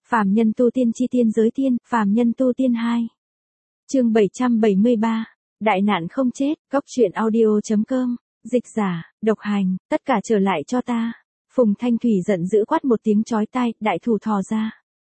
Phàm nhân tu tiên chi tiên giới tiên, phàm nhân tu tiên 2. Chương 773, Đại nạn không chết, góc truyện audio.com, dịch giả, độc hành, tất cả trở lại cho ta. Phùng Thanh Thủy giận dữ quát một tiếng chói tai, đại thủ thò ra.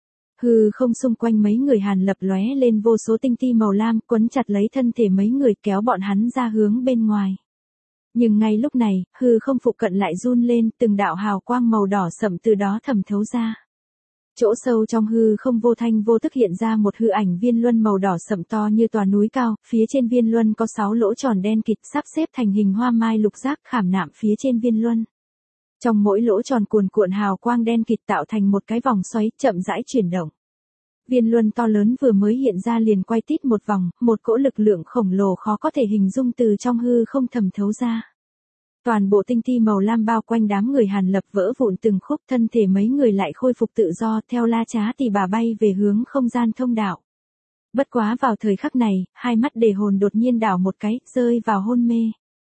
Hư không xung quanh mấy người Hàn Lập lóe lên vô số tinh ti màu lam, quấn chặt lấy thân thể mấy người kéo bọn hắn ra hướng bên ngoài. Nhưng ngay lúc này, hư không phụ cận lại run lên, từng đạo hào quang màu đỏ sậm từ đó thẩm thấu ra. Chỗ sâu trong hư không vô thanh vô tức hiện ra một hư ảnh viên luân màu đỏ sậm to như tòa núi cao, phía trên viên luân có 6 lỗ tròn đen kịt sắp xếp thành hình hoa mai lục giác khảm nạm phía trên viên luân. Trong mỗi lỗ tròn cuồn cuộn hào quang đen kịt tạo thành một cái vòng xoáy chậm rãi chuyển động. Viên luân to lớn vừa mới hiện ra liền quay tít một vòng, một cỗ lực lượng khổng lồ khó có thể hình dung từ trong hư không thẩm thấu ra. Toàn bộ tinh ti màu lam bao quanh đám người Hàn Lập vỡ vụn từng khúc, thân thể mấy người lại khôi phục tự do, theo La Trá Tỳ Bà bay về hướng không gian thông đạo. Bất quá vào thời khắc này, hai mắt Đề Hồn đột nhiên đảo một cái, rơi vào hôn mê.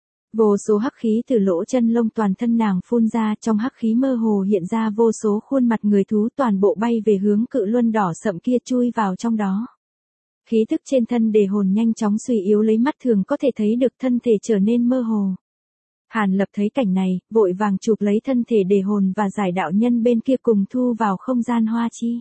Vô số hắc khí từ lỗ chân lông toàn thân nàng phun ra, trong hắc khí mơ hồ hiện ra vô số khuôn mặt người thú, toàn bộ bay về hướng cự luân đỏ sậm kia chui vào trong đó. Khí tức trên thân Đề Hồn nhanh chóng suy yếu, lấy mắt thường có thể thấy được thân thể trở nên mơ hồ. Hàn Lập thấy cảnh này, vội vàng chụp lấy thân thể Đề Hồn và giải đạo nhân bên kia cùng thu vào không gian hoa chi.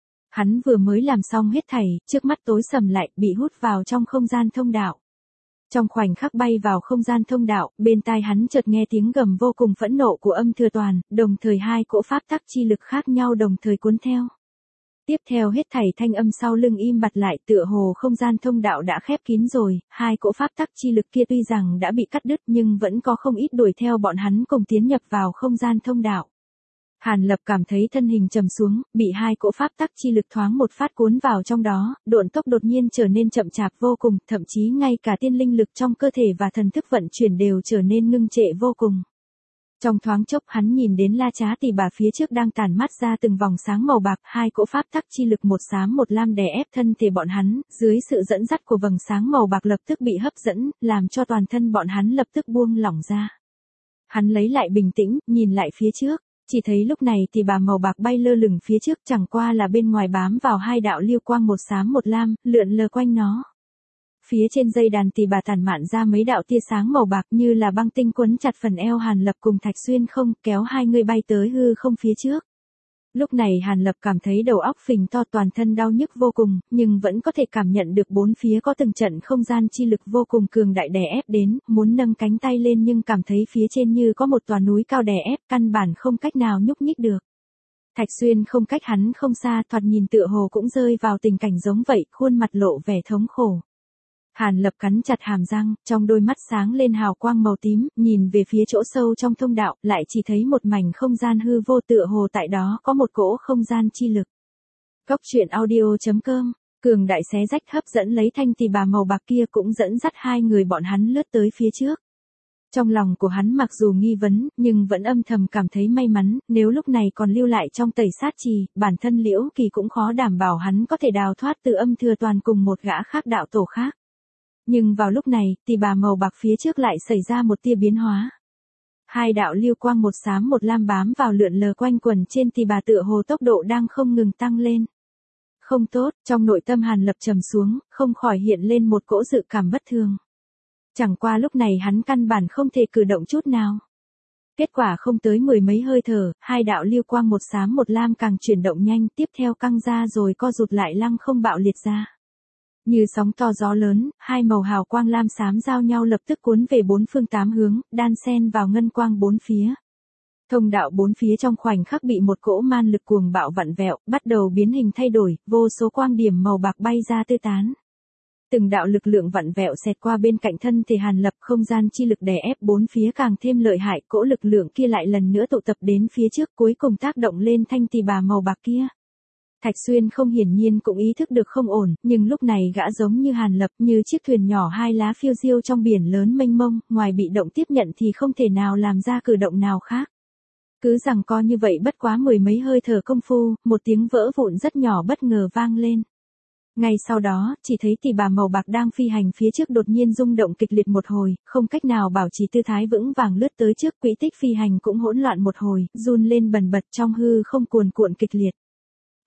Hắn vừa mới làm xong hết thảy, trước mắt tối sầm lại, bị hút vào trong không gian thông đạo. Trong khoảnh khắc bay vào không gian thông đạo, bên tai hắn chợt nghe tiếng gầm vô cùng phẫn nộ của Âm Thừa Toàn, đồng thời hai cỗ pháp tắc chi lực khác nhau đồng thời cuốn theo. Tiếp theo hết thảy thanh âm sau lưng im bặt lại, tựa hồ không gian thông đạo đã khép kín rồi, hai cỗ pháp tắc chi lực kia tuy rằng đã bị cắt đứt nhưng vẫn có không ít đuổi theo bọn hắn cùng tiến nhập vào không gian thông đạo. Hàn Lập cảm thấy thân hình trầm xuống, bị hai cỗ pháp tắc chi lực thoáng một phát cuốn vào trong đó, độn tốc đột nhiên trở nên chậm chạp vô cùng, thậm chí ngay cả tiên linh lực trong cơ thể và thần thức vận chuyển đều trở nên ngưng trệ vô cùng. Trong thoáng chốc hắn nhìn đến La Trá Tỳ Bà phía trước đang tản mát ra từng vòng sáng màu bạc, hai cỗ pháp tắc chi lực một xám một lam đè ép thân thể bọn hắn, dưới sự dẫn dắt của vầng sáng màu bạc lập tức bị hấp dẫn, làm cho toàn thân bọn hắn lập tức buông lỏng ra. Hắn lấy lại bình tĩnh, nhìn lại phía trước, chỉ thấy lúc này Tỳ Bà màu bạc bay lơ lửng phía trước, chẳng qua là bên ngoài bám vào hai đạo lưu quang một xám một lam, lượn lờ quanh nó. Phía trên dây đàn Tỳ Bà tản mạn ra mấy đạo tia sáng màu bạc như là băng tinh quấn chặt phần eo Hàn Lập cùng Thạch Xuyên không, kéo hai người bay tới hư không phía trước. Lúc này Hàn Lập cảm thấy đầu óc phình to, toàn thân đau nhức vô cùng, nhưng vẫn có thể cảm nhận được bốn phía có từng trận không gian chi lực vô cùng cường đại đè ép đến, muốn nâng cánh tay lên nhưng cảm thấy phía trên như có một tòa núi cao đè ép, căn bản không cách nào nhúc nhích được. Thạch Xuyên không cách hắn không xa, thoạt nhìn tựa hồ cũng rơi vào tình cảnh giống vậy, khuôn mặt lộ vẻ thống khổ. Hàn Lập cắn chặt hàm răng, trong đôi mắt sáng lên hào quang màu tím, nhìn về phía chỗ sâu trong thông đạo, lại chỉ thấy một mảnh không gian hư vô, tựa hồ tại đó có một cỗ không gian chi lực. Góc truyện audio.com, cường đại xé rách hấp dẫn lấy thanh Tỳ Bà màu bạc kia cũng dẫn dắt hai người bọn hắn lướt tới phía trước. Trong lòng của hắn mặc dù nghi vấn, nhưng vẫn âm thầm cảm thấy may mắn, nếu lúc này còn lưu lại trong Tẩy Sát Trì, bản thân Liễu Kỳ cũng khó đảm bảo hắn có thể đào thoát từ Âm Thừa Toàn cùng một gã khác đạo tổ khác. Nhưng vào lúc này, Tỳ Bà màu bạc phía trước lại xảy ra một tia biến hóa. Hai đạo lưu quang một xám một lam bám vào lượn lờ quanh quần trên Tỳ Bà, tựa hồ tốc độ đang không ngừng tăng lên. Không tốt, trong nội tâm Hàn Lập trầm xuống, không khỏi hiện lên một cỗ dự cảm bất thường. Chẳng qua lúc này hắn căn bản không thể cử động chút nào. Kết quả không tới mười mấy hơi thở, hai đạo lưu quang một xám một lam càng chuyển động nhanh, tiếp theo căng ra rồi co rụt lại lăng không bạo liệt ra. Như sóng to gió lớn, hai màu hào quang lam xám giao nhau lập tức cuốn về bốn phương tám hướng, đan xen vào ngân quang bốn phía. Thông đạo bốn phía trong khoảnh khắc bị một cỗ man lực cuồng bạo vặn vẹo, bắt đầu biến hình thay đổi, vô số quang điểm màu bạc bay ra tứ tán. Từng đạo lực lượng vặn vẹo xẹt qua bên cạnh thân thể Hàn Lập, không gian chi lực đè ép bốn phía càng thêm lợi hại, cỗ lực lượng kia lại lần nữa tụ tập đến phía trước, cuối cùng tác động lên thanh Tỳ Bà màu bạc kia. Thạch Xuyên không hiển nhiên cũng ý thức được không ổn, nhưng lúc này gã giống như Hàn Lập, như chiếc thuyền nhỏ hai lá phiêu diêu trong biển lớn mênh mông, ngoài bị động tiếp nhận thì không thể nào làm ra cử động nào khác. Cứ giằng co như vậy bất quá mười mấy hơi thở công phu, một tiếng vỡ vụn rất nhỏ bất ngờ vang lên. Ngay sau đó, chỉ thấy Tỳ Bà màu bạc đang phi hành phía trước đột nhiên rung động kịch liệt một hồi, không cách nào bảo trì tư thái vững vàng lướt tới trước, quỹ tích phi hành cũng hỗn loạn một hồi, run lên bần bật trong hư không cuồn cuộn kịch liệt.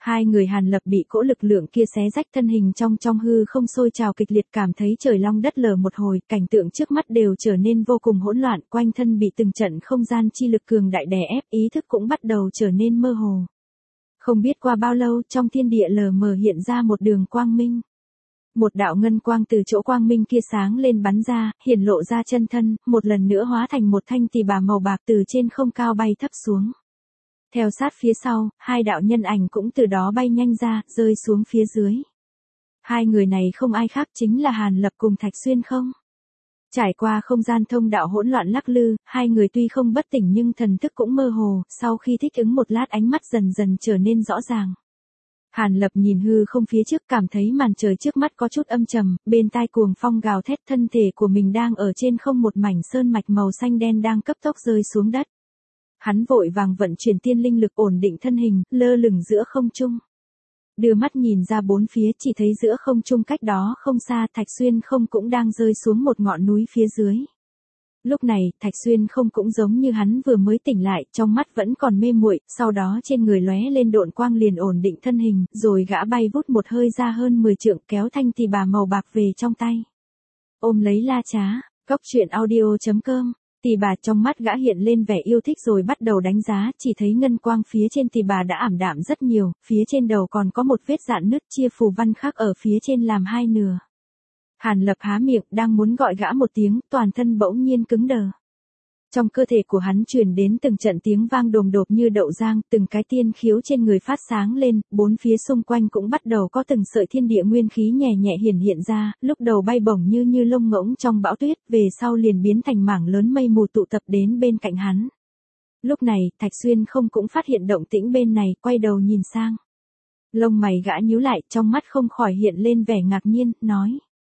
Hai người Hàn Lập bị cỗ lực lượng kia xé rách thân hình trong hư không sôi trào kịch liệt, cảm thấy trời long đất lở một hồi, cảnh tượng trước mắt đều trở nên vô cùng hỗn loạn, quanh thân bị từng trận không gian chi lực cường đại đè ép, ý thức cũng bắt đầu trở nên mơ hồ. Không biết qua bao lâu, trong thiên địa lờ mờ hiện ra một đường quang minh. Một đạo ngân quang từ chỗ quang minh kia sáng lên bắn ra, hiển lộ ra chân thân, một lần nữa hóa thành một thanh tỳ bà màu bạc từ trên không cao bay thấp xuống. Theo sát phía sau, hai đạo nhân ảnh cũng từ đó bay nhanh ra, rơi xuống phía dưới. Hai người này không ai khác chính là Hàn Lập cùng Thạch Xuyên không. Trải qua không gian thông đạo hỗn loạn lắc lư, hai người tuy không bất tỉnh nhưng thần thức cũng mơ hồ, sau khi thích ứng một lát ánh mắt dần dần trở nên rõ ràng. Hàn Lập nhìn hư không phía trước, cảm thấy màn trời trước mắt có chút âm trầm, bên tai cuồng phong gào thét, thân thể của mình đang ở trên không, một mảnh sơn mạch màu xanh đen đang cấp tốc rơi xuống đất. Hắn vội vàng vận chuyển tiên linh lực ổn định thân hình, lơ lửng giữa không trung. Đưa mắt nhìn ra bốn phía, chỉ thấy giữa không trung cách đó không xa, Thạch Xuyên không cũng đang rơi xuống một ngọn núi phía dưới. Lúc này, Thạch Xuyên không cũng giống như hắn vừa mới tỉnh lại, trong mắt vẫn còn mê muội, sau đó trên người lóe lên độn quang liền ổn định thân hình, rồi gã bay vút một hơi ra hơn 10 trượng, kéo thanh tỳ bà màu bạc về trong tay. Ôm lấy la trá, coctruyện.audio.com. Tỳ bà trong mắt gã hiện lên vẻ yêu thích rồi bắt đầu đánh giá, chỉ thấy ngân quang phía trên tỳ bà đã ảm đạm rất nhiều, phía trên đầu còn có một vết rạn nứt chia phù văn khắc ở phía trên làm hai nửa. Hàn Lập há miệng, đang muốn gọi gã một tiếng, toàn thân bỗng nhiên cứng đờ. Trong cơ thể của hắn truyền đến từng trận tiếng vang đồm đột như đậu giang, từng cái tiên khiếu trên người phát sáng lên, bốn phía xung quanh cũng bắt đầu có từng sợi thiên địa nguyên khí nhẹ nhẹ hiện ra, lúc đầu bay bổng như lông ngỗng trong bão tuyết, về sau liền biến thành mảng lớn mây mù tụ tập đến bên cạnh hắn. Lúc này, Thạch Xuyên không cũng phát hiện động tĩnh bên này, quay đầu nhìn sang. Lông mày gã nhíu lại, trong mắt không khỏi hiện lên vẻ ngạc nhiên, nói: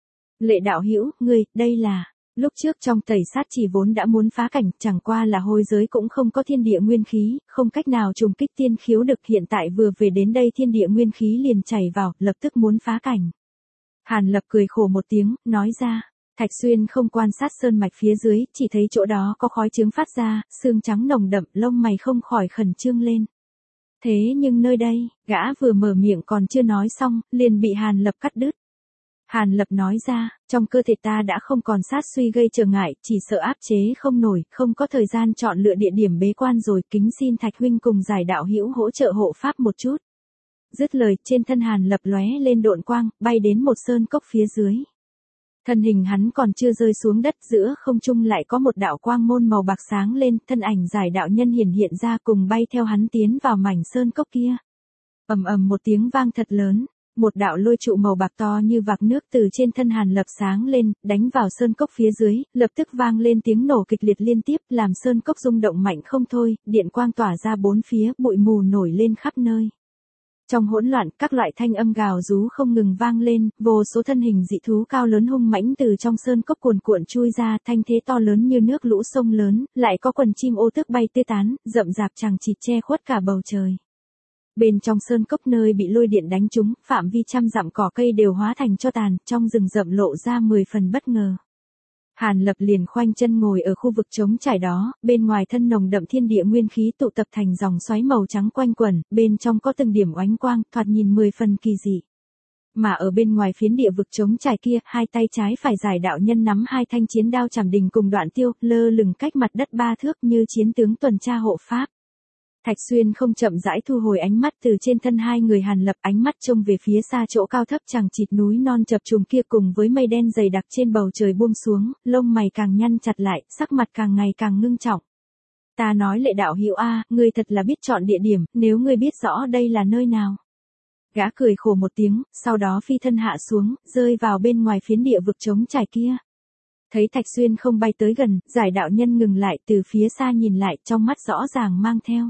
Lệ đạo hữu, ngươi, đây là... Lúc trước trong tẩy sát chỉ vốn đã muốn phá cảnh, chẳng qua là hôi giới cũng không có thiên địa nguyên khí, không cách nào trùng kích tiên khiếu được, hiện tại vừa về đến đây thiên địa nguyên khí liền chảy vào, lập tức muốn phá cảnh. Hàn Lập cười khổ một tiếng, nói ra. Thạch Xuyên không quan sát sơn mạch phía dưới, chỉ thấy chỗ đó có khói trướng phát ra, sương trắng nồng đậm, lông mày không khỏi khẩn trương lên. Thế nhưng nơi đây, gã vừa mở miệng còn chưa nói xong, liền bị Hàn Lập cắt đứt. Hàn Lập nói ra, trong cơ thể ta đã không còn sát suy gây trở ngại, chỉ sợ áp chế không nổi, không có thời gian chọn lựa địa điểm bế quan rồi, kính xin Thạch huynh cùng giải đạo hữu hỗ trợ hộ pháp một chút. Dứt lời, trên thân Hàn Lập lóe lên độn quang, bay đến một sơn cốc phía dưới. Thân hình hắn còn chưa rơi xuống đất, giữa không trung lại có một đạo quang môn màu bạc sáng lên, thân ảnh giải đạo nhân hiện ra cùng bay theo hắn tiến vào mảnh sơn cốc kia. Ầm ầm một tiếng vang thật lớn. Một đạo lôi trụ màu bạc to như vạc nước từ trên thân Hàn Lập sáng lên, đánh vào sơn cốc phía dưới, lập tức vang lên tiếng nổ kịch liệt liên tiếp, làm sơn cốc rung động mạnh không thôi, điện quang tỏa ra bốn phía, bụi mù nổi lên khắp nơi. Trong hỗn loạn, các loại thanh âm gào rú không ngừng vang lên, vô số thân hình dị thú cao lớn hung mãnh từ trong sơn cốc cuồn cuộn chui ra, thanh thế to lớn như nước lũ sông lớn, lại có quần chim ô tước bay tê tán, rậm rạp chằng chịt che khuất cả bầu trời. Bên trong sơn cốc nơi bị lôi điện đánh trúng, phạm vi trăm dặm cỏ cây đều hóa thành tro tàn, trong rừng rậm lộ ra 10 phần bất ngờ. Hàn Lập liền khoanh chân ngồi ở khu vực trống trải đó, bên ngoài thân nồng đậm thiên địa nguyên khí tụ tập thành dòng xoáy màu trắng quanh quẩn, bên trong có từng điểm oánh quang, thoạt nhìn 10 phần kỳ dị. Mà ở bên ngoài phiến địa vực trống trải kia, hai tay trái phải giải đạo nhân nắm hai thanh chiến đao chảm đình cùng đoạn tiêu, lơ lửng cách mặt đất 3 thước như chiến tướng tuần tra hộ pháp. Thạch Xuyên không chậm rãi thu hồi ánh mắt từ trên thân hai người Hàn Lập, ánh mắt trông về phía xa chỗ cao thấp chằng chịt núi non chập trùng kia cùng với mây đen dày đặc trên bầu trời buông xuống, lông mày càng nhăn chặt lại, sắc mặt càng ngày càng ngưng trọng. Ta nói Lệ đạo hữu a, ngươi thật là biết chọn địa điểm, nếu ngươi biết rõ đây là nơi nào. Gã cười khổ một tiếng, sau đó phi thân hạ xuống, rơi vào bên ngoài phiến địa vực trống trải kia. Thấy Thạch Xuyên không bay tới gần, giải đạo nhân ngừng lại, từ phía xa nhìn lại, trong mắt rõ ràng mang theo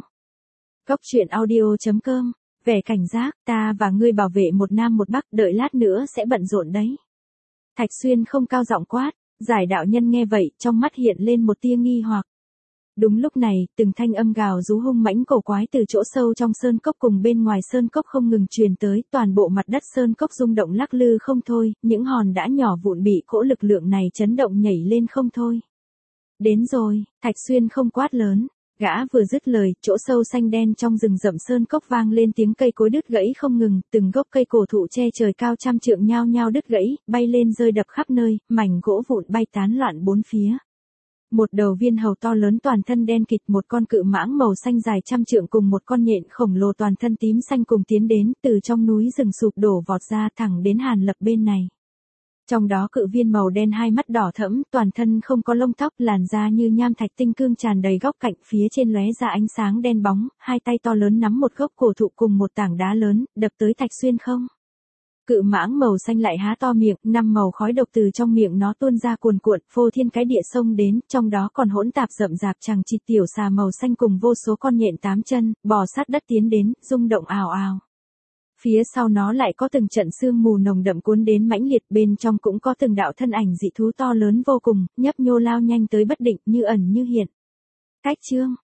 coctruyện.audio.com, vẻ cảnh giác, ta và ngươi bảo vệ một nam một bắc, đợi lát nữa sẽ bận rộn đấy. Thạch Xuyên không cao giọng quát, giải đạo nhân nghe vậy, trong mắt hiện lên một tia nghi hoặc. Đúng lúc này, từng thanh âm gào rú hung mãnh cổ quái từ chỗ sâu trong sơn cốc cùng bên ngoài sơn cốc không ngừng truyền tới, toàn bộ mặt đất sơn cốc rung động lắc lư không thôi, những hòn đá nhỏ vụn bị cỗ lực lượng này chấn động nhảy lên không thôi. Đến rồi, Thạch Xuyên không quát lớn. Gã vừa dứt lời, chỗ sâu xanh đen trong rừng rậm sơn cốc vang lên tiếng cây cối đứt gãy không ngừng, từng gốc cây cổ thụ che trời cao trăm trượng nhao nhao đứt gãy, bay lên rơi đập khắp nơi, mảnh gỗ vụn bay tán loạn bốn phía. Một đầu viên hầu to lớn toàn thân đen kịt, một con cự mãng màu xanh dài trăm trượng cùng một con nhện khổng lồ toàn thân tím xanh cùng tiến đến từ trong núi rừng sụp đổ vọt ra thẳng đến Hàn Lập bên này. Trong đó cự viên màu đen hai mắt đỏ thẫm, toàn thân không có lông tóc, làn da như nham thạch tinh cương tràn đầy góc cạnh, phía trên lóe ra ánh sáng đen bóng, hai tay to lớn nắm một gốc cổ thụ cùng một tảng đá lớn, đập tới thạch xuyên không. Cự mãng màu xanh lại há to miệng, năm màu khói độc từ trong miệng nó tuôn ra cuồn cuộn, phô thiên cái địa xông đến, trong đó còn hỗn tạp rậm rạp chằng chịt tiểu xà màu xanh cùng vô số con nhện tám chân, bò sát đất tiến đến, rung động ào ào. Phía sau nó lại có từng trận sương mù nồng đậm cuốn đến mãnh liệt, bên trong cũng có từng đạo thân ảnh dị thú to lớn vô cùng, nhấp nhô lao nhanh tới bất định, như ẩn như hiện. Cách chương